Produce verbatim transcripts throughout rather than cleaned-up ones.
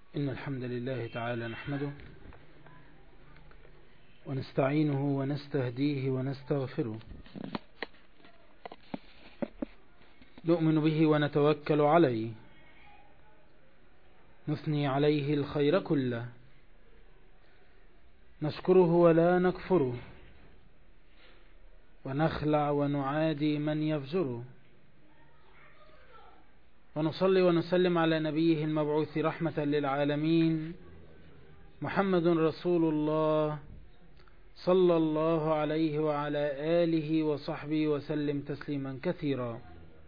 إن الحمد لله تعالى نحمده ونستعينه ونستهديه ونستغفره، نؤمن به ونتوكل عليه، نثني عليه الخير كله، نشكره ولا نكفره، ونخلع ونعادي من يفجره، ونصلي ونسلم على نبيه المبعوث رحمة للعالمين محمد رسول الله صلى الله عليه وعلى آله وصحبه وسلم تسليما كثيرا.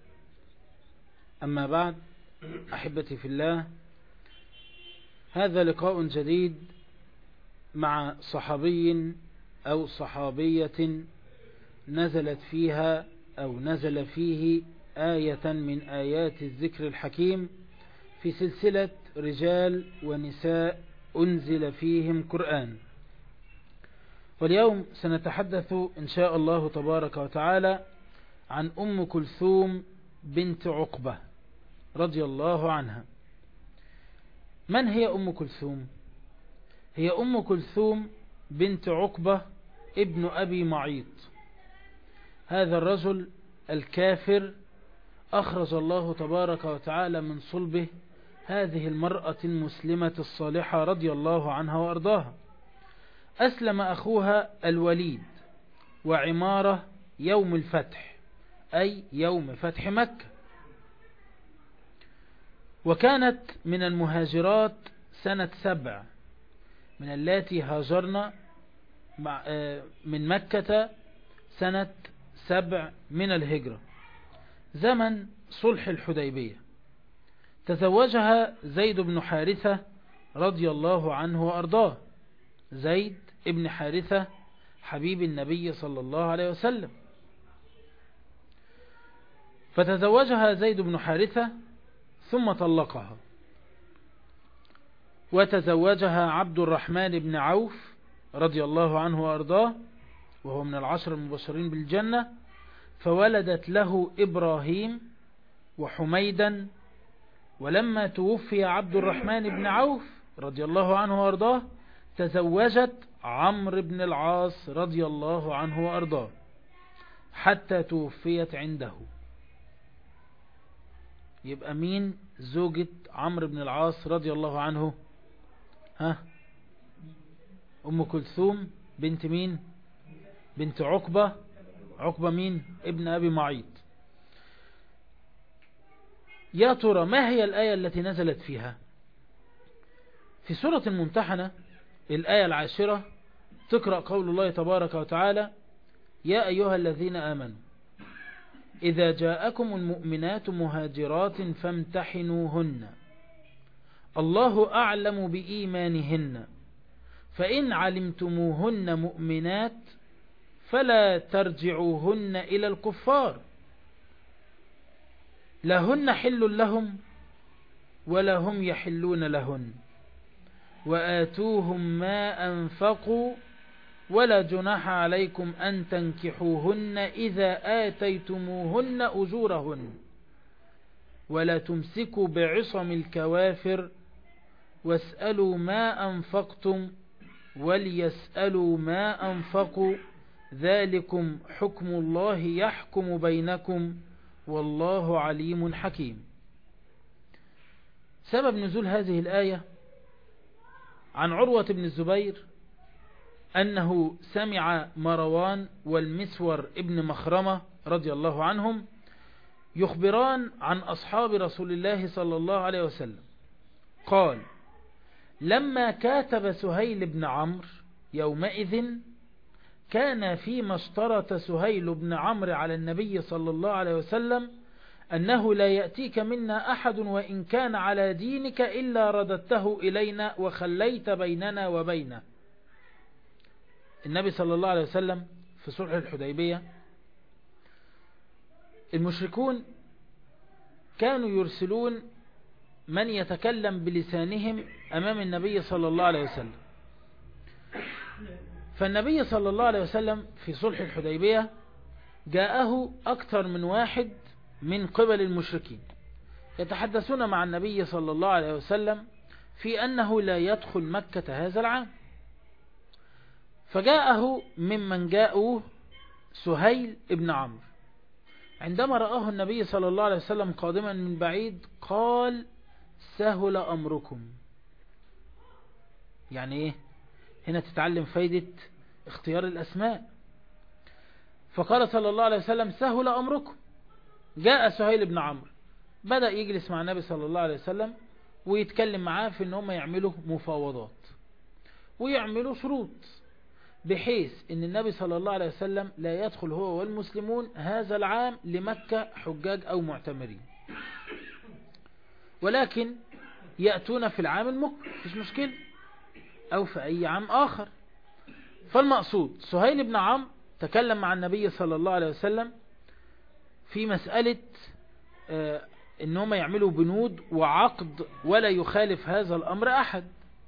أما بعد، أحبتي في الله، هذا لقاء جديد مع صحابي أو صحابية نزلت فيها أو نزل فيه آية من آيات الذكر الحكيم في سلسلة رجال ونساء أنزل فيهم قرآن. واليوم سنتحدث إن شاء الله تبارك وتعالى عن أم كلثوم بنت عقبة رضي الله عنها. من هي أم كلثوم؟ هي أم كلثوم بنت عقبة ابن أبي معيط. هذا الرجل الكافر أخرج الله تبارك وتعالى من صلبه هذه المرأة المسلمة الصالحة رضي الله عنها وأرضاها. أسلم أخوها الوليد وعمارة يوم الفتح، أي يوم فتح مكة، وكانت من المهاجرات سنة سبع من التي هاجرنا من مكة سنة سبع من الهجرة زمن صلح الحديبية. تزوجها زيد بن حارثة رضي الله عنه وأرضاه، زيد ابن حارثة حبيب النبي صلى الله عليه وسلم. فتزوجها زيد بن حارثة ثم طلقها، وتزوجها عبد الرحمن بن عوف رضي الله عنه وأرضاه، وهو من العشر المبشرين بالجنة، فولدت له إبراهيم وحميدا. ولما توفي عبد الرحمن بن عوف رضي الله عنه وأرضاه تزوجت عمرو بن العاص رضي الله عنه وأرضاه حتى توفيت عنده. يبقى مين زوجة عمرو بن العاص رضي الله عنه؟ ها أم كلثوم بنت مين؟ بنت عقبة. عقبة مين؟ ابن أبي معيط. يا ترى ما هي الآية التي نزلت فيها؟ في سورة الممتحنة الآية العاشرة تقرأ قول الله تبارك وتعالى: يا أيها الذين آمنوا إذا جاءكم المؤمنات مهاجرات فامتحنوهن الله أعلم بإيمانهن فإن علمتموهن مؤمنات فلا ترجعوهن إلى الكفار لا هن حل لهم ولا هم يحلون لهن وآتوهم ما أنفقوا ولا جناح عليكم أن تنكحوهن إذا آتيتموهن أجورهن ولا تمسكوا بعصم الكوافر واسألوا ما أنفقتم وليسألوا ما أنفقوا ذلكم حكم الله يحكم بينكم والله عليم حكيم. سبب نزول هذه الآية عن عروة بن الزبير أنه سمع مروان والمسور ابن مخرمة رضي الله عنهم يخبران عن أصحاب رسول الله صلى الله عليه وسلم. قال: لما كاتب سهيل بن عمرو يومئذ كان فيما اشترط سهيل بن عمرو على النبي صلى الله عليه وسلم أنه لا يأتيك منا أحد وإن كان على دينك إلا رددته إلينا وخليت بيننا وبينه. النبي صلى الله عليه وسلم في صلح الحديبية المشركون كانوا يرسلون من يتكلم بلسانهم أمام النبي صلى الله عليه وسلم. فالنبي صلى الله عليه وسلم في صلح الحديبية جاءه أكثر من واحد من قبل المشركين يتحدثون مع النبي صلى الله عليه وسلم في أنه لا يدخل مكة هذا العام. فجاءه ممن جاءوه سهيل ابن عمرو، عندما رآه النبي صلى الله عليه وسلم قادما من بعيد قال سهل أمركم. يعني ايه؟ هنا تتعلم فايدة اختيار الأسماء. فقال صلى الله عليه وسلم سهل أمركم. جاء سهيل بن عمرو، بدأ يجلس مع النبي صلى الله عليه وسلم ويتكلم معاه في ان هم يعملوا مفاوضات ويعملوا شروط، بحيث ان النبي صلى الله عليه وسلم لا يدخل هو والمسلمون هذا العام لمكة حجاج او معتمرين، ولكن يأتون في العام المقبل مفيش مشكلة، او في اي عام اخر. فالمقصود سهيل بن عمرو تكلم مع النبي صلى الله عليه وسلم في مسألة آه انهم يعملوا بنود وعقد ولا يخالف هذا الامر احد.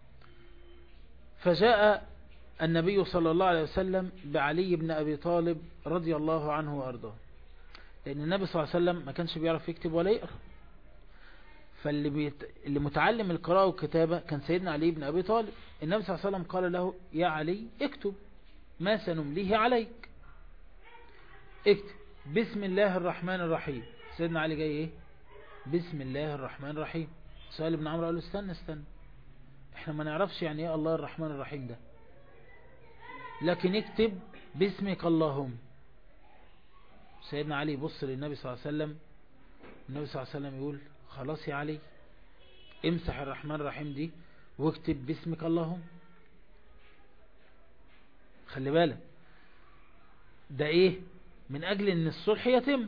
فجاء النبي صلى الله عليه وسلم بعلي بن ابي طالب رضي الله عنه وارضاه، لان النبي صلى الله عليه وسلم ما كانش بيعرف يكتب ولا يقرأ، فاللي بيت... اللي متعلم القراءة والكتابة كان سيدنا علي بن ابي طالب. النبي صلى الله عليه وسلم قال له يا علي اكتب ما سنمليه عليك، اكتب بسم الله الرحمن الرحيم. سيدنا علي جاي ايه؟ بسم الله الرحمن الرحيم. سهيل بن عمرو قال له استنى استنى، احنا ما نعرفش يعني ايه الله الرحمن الرحيم ده، لكن اكتب باسمك اللهم. سيدنا علي يبص للنبي صلى الله عليه وسلم، النبي صلى الله عليه وسلم يقول خلاص يا علي امسح الرحمن الرحيم دي واكتب باسمك اللهم. خلي بالك ده ايه؟ من اجل ان الصلح يتم.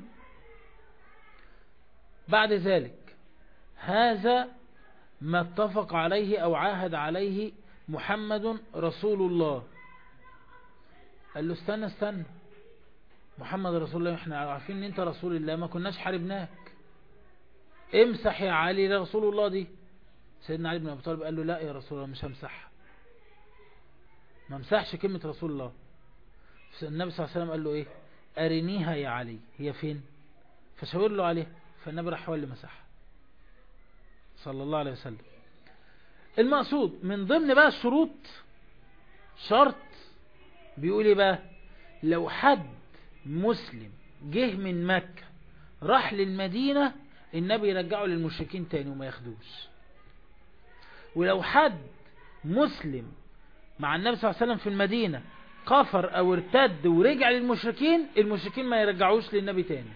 بعد ذلك هذا ما اتفق عليه او عاهد عليه محمد رسول الله. قال له استنى استنى، محمد رسول الله، احنا عارفين ان انت رسول الله، ما كناش حاربناك، امسح يا علي رسول الله دي. سيدنا علي بن ابي طالب قال له لا يا رسول الله مش همسحها، ما مسحش كلمة رسول الله. النبي صلى الله عليه وسلم قال له ايه؟ ارنيها يا علي، هي فين؟ فشاور له عليها، فالنبي راح هو اللي مسحها صلى الله عليه وسلم. المقصود من ضمن بقى الشروط شرط بيقول ايه بقى؟ لو حد مسلم جه من مكة راح للمدينة النبي يرجعه للمشركين تاني وما ياخدوش. ولو حد مسلم مع النبي صلى الله عليه وسلم في المدينة كفر او ارتد ورجع للمشركين، المشركين ما يرجعوش للنبي تاني.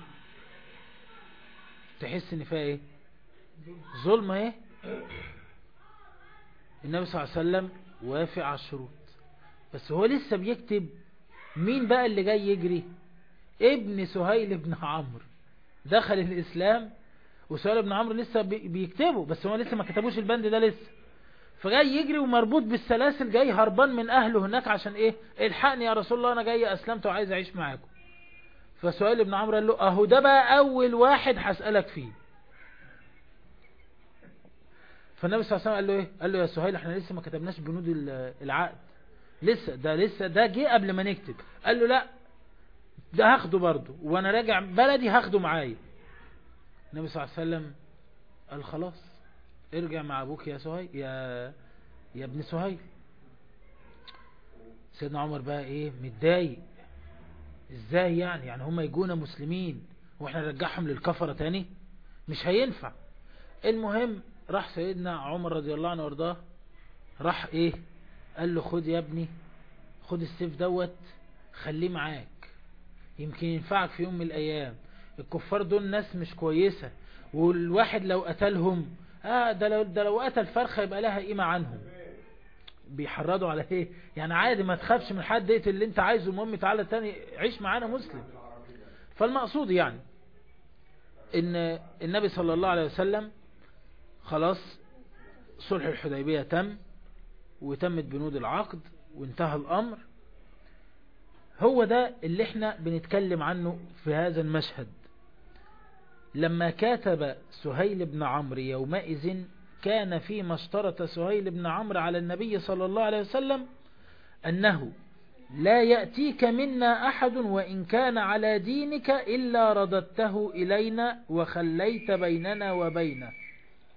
تحس ان فيها ايه؟ ظلم ايه؟ النبي صلى الله عليه وسلم وافق على الشروط، بس هو لسه بيكتب. مين بقى اللي جاي يجري؟ ابن سهيل بن عمرو دخل الاسلام، وسهيل بن عمرو لسه بيكتبه، بس هو لسه ما كتبوش البند ده لسه. فجاي يجري ومربوط بالسلاسل، جاي هربان من اهله هناك عشان ايه؟ الحقني يا رسول الله انا جاي اسلمت وعايز اعيش معاكم. فسهيل بن عمرو قال له اهو ده بقى اول واحد هسألك فيه. فالنبي صلى الله عليه وسلم قال له ايه؟ قال له يا سهيل احنا لسه ما كتبناش بنود العقد، لسه ده لسه ده جه قبل ما نكتب. قال له لا ده هاخده برضه، وانا راجع بلدي هاخده معايا. النبي صلى الله عليه وسلم قال خلاص ارجع مع ابوك يا سهيل، يا يا ابن سهيل. سيدنا عمر بقى ايه؟ متضايق. ازاي يعني؟ يعني هم يجونا مسلمين واحنا نرجعهم للكفرة تاني؟ مش هينفع. المهم راح سيدنا عمر رضي الله عنه وارضاه، راح ايه؟ قال له خد يا ابني، خد السيف دوت خليه معاك، يمكن ينفعك في يوم من الايام. الكفار دول ناس مش كويسة، والواحد لو قتلهم اه ده لو, ده لو قتل فرخة يبقى لها قيمة عنهم. بيحرضوا على ايه؟ يعني عادي ما تخافش من حد، اقتل اللي انت عايزه، المهم تعالى تاني عيش معانا مسلم. فالمقصود يعني ان النبي صلى الله عليه وسلم خلاص صلح الحديبية تم، وتمت بنود العقد وانتهى الامر. هو ده اللي احنا بنتكلم عنه في هذا المشهد. لما كاتب سهيل بن عمرو يومئذ كان فيما اشترط سهيل بن عمرو على النبي صلى الله عليه وسلم أنه لا يأتيك منا أحد وإن كان على دينك إلا رددته إلينا وخليت بيننا وبينه.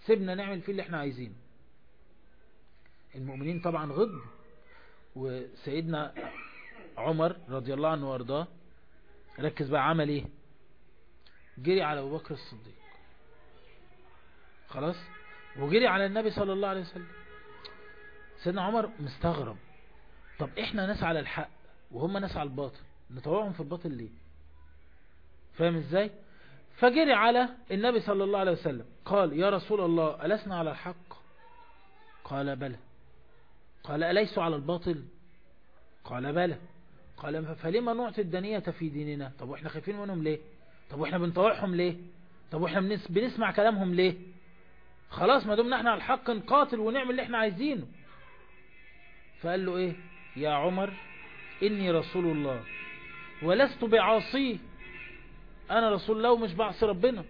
سيبنا نعمل فيه اللي احنا عايزينه. المؤمنين طبعا غضبوا، وسيدنا عمر رضي الله عنه وارضاه ركز بقى عمل ايه؟ جري على ابو بكر الصديق خلاص، وجري على النبي صلى الله عليه وسلم. سيدنا عمر مستغرب، طب احنا ناس على الحق وهم ناس على الباطل، نطوعهم في الباطل ليه؟ فاهم ازاي؟ فجري على النبي صلى الله عليه وسلم قال يا رسول الله ألسنا على الحق؟ قال بلى. قال أليسوا على الباطل؟ قال بلى. قال فلما نعطي الدنية في ديننا؟ طب واحنا خايفين منهم ليه؟ طب واحنا بنطوعهم ليه؟ طب واحنا بنس بنسمع كلامهم ليه؟ خلاص ما دمنا احنا على الحق نقاتل ونعمل اللي احنا عايزينه. فقال له ايه؟ يا عمر إني رسول الله ولست بعاصيه، أنا رسول الله ومش بعصي ربنا،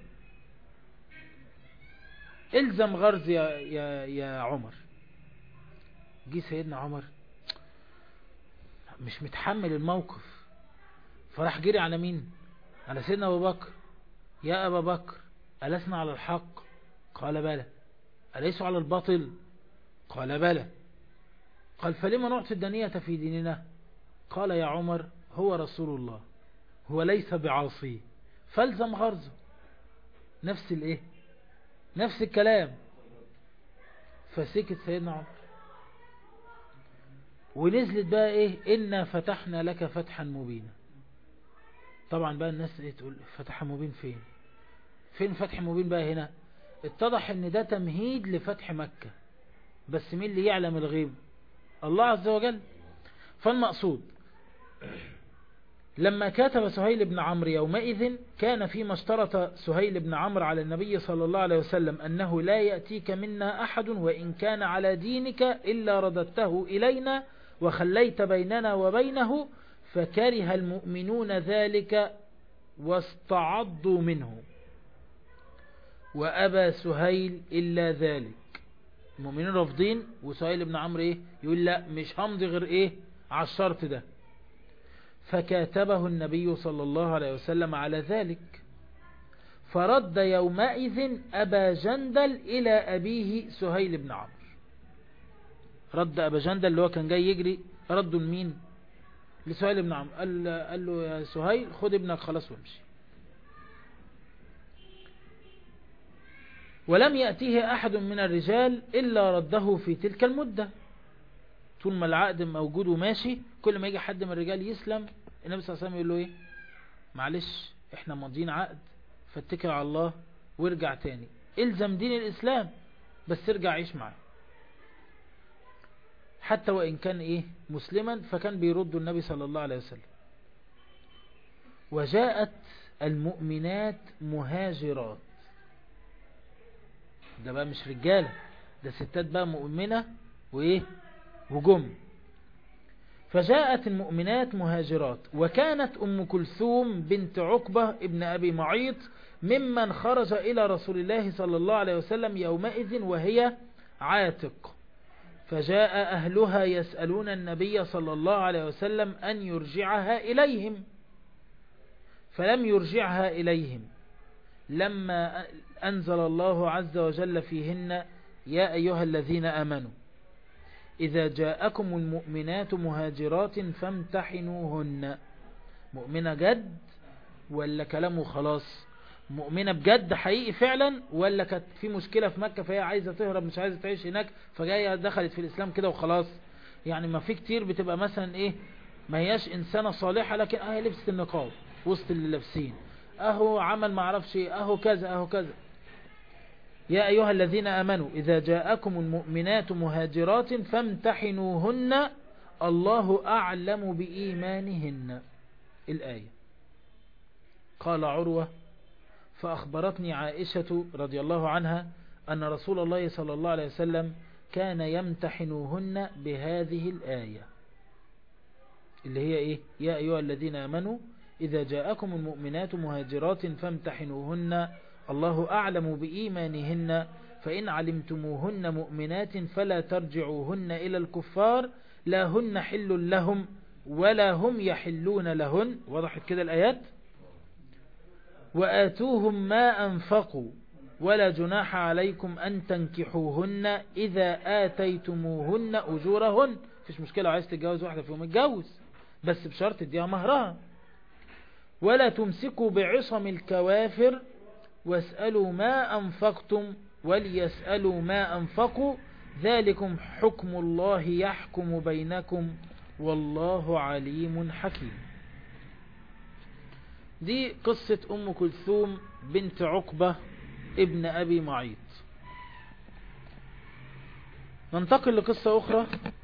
إلزم غرز يا, يا, يا عمر. جي سيدنا عمر مش متحمل الموقف، فراح جري على مين؟ على سيدنا أبو بكر. يا أبا بكر ألسنا على الحق؟ قال بلى. أليسوا على الباطل؟ قال بلى. قال فلما نعطي الدنية في ديننا؟ قال يا عمر هو رسول الله هو ليس بعاصيه فالزم غرزه. نفس الايه؟ نفس الكلام. فسكت سيدنا عمر، ونزلت بقى ايه؟ إنا فتحنا لك فتحا مبينا. طبعا بقى الناس ايه تقول فتح مبين فين؟ فين فتح مبين بقى هنا؟ اتضح ان ده تمهيد لفتح مكة، بس مين اللي يعلم الغيب؟ الله عز وجل. فالمقصود لما كتب سهيل بن عمرو يومئذ كان فيما اشترط سهيل بن عمرو على النبي صلى الله عليه وسلم أنه لا يأتيك منا أحد وإن كان على دينك إلا رددته إلينا وخليت بيننا وبينه، فكره المؤمنون ذلك واستعضوا منه وأبى سهيل إلا ذلك. المؤمنين رافضين، وسهيل بن عمرو إيه؟ يقول لا مش همضي غير إيه؟ على الشرط ده. فكاتبه النبي صلى الله عليه وسلم على ذلك، فرد يومئذ أبا جندل إلى أبيه سهيل بن عمرو. رد أبا جندل اللي هو كان جاي يجري، رده لمين؟ لسهيل بن عمرو. قال, قال له يا سهيل خد ابنك خلاص وامشي. ولم يأتيه أحد من الرجال إلا رده في تلك المدة. طول ما العقد موجود وماشي، كل ما يجي حد من الرجال يسلم النبي صلى الله عليه وسلم يقول له ايه؟ معلش احنا ماضيين عقد، فاتكل على الله وارجع تاني، الزم دين الإسلام بس ارجع عيش معاه، حتى وإن كان ايه مسلما. فكان بيرد النبي صلى الله عليه وسلم. وجاءت المؤمنات مهاجرات، ده بقى مش رجالة، ده ستات بقى مؤمنة وايه وجم. فجاءت المؤمنات مهاجرات، وكانت أم كلثوم بنت عقبة ابن أبي معيط ممن خرج إلى رسول الله صلى الله عليه وسلم يومئذ وهي عاتق. فجاء أهلها يسألون النبي صلى الله عليه وسلم أن يرجعها إليهم، فلم يرجعها إليهم لما أنزل الله عز وجل فيهن يا أيها الذين آمنوا إذا جاءكم المؤمنات مهاجرات فامتحنوهن. مؤمنة جد ولا كلامه خلاص؟ مؤمنة بجد حقيقي فعلا، ولا كانت في مشكلة في مكة فهي عايزة تهرب مش عايزة تعيش هناك فجاية دخلت في الإسلام كده وخلاص؟ يعني ما في كتير بتبقى مثلا ايه ما هياش إنسانة صالحة لكن اهي لبست النقاب وسط اللي لابسين، اهو عمل معرفش اهو كذا اهو كذا. يا أيها الذين آمنوا إذا جاءكم المؤمنات مهاجرات فامتحنوهن الله أعلم بإيمانهن. الآية. قال عروة فأخبرتني عائشة رضي الله عنها أن رسول الله صلى الله عليه وسلم كان يمتحنوهن بهذه الآية اللي هي إيه؟ يا أيها الذين آمنوا إذا جاءكم المؤمنات مهاجرات فامتحنوهن الله أعلم بإيمانهن فإن علمتموهن مؤمنات فلا ترجعوهن إلى الكفار لا هن حل لهم ولا هم يحلون لهن. وضحت كده الآيات. وآتوهم ما أنفقوا ولا جناح عليكم أن تنكحوهن إذا آتيتموهن أجورهن. فيش مشكلة، عايز تتجوز واحدة فيهم اتجوز، بس بشرط تديها مهرها. ولا تمسكوا بعصم الكوافر واسألوا ما أنفقتم وليسألوا ما أنفقوا ذلكم حكم الله يحكم بينكم والله عليم حكيم. دي قصة أم كلثوم بنت عقبة ابن أبي معيط. ننتقل لقصة أخرى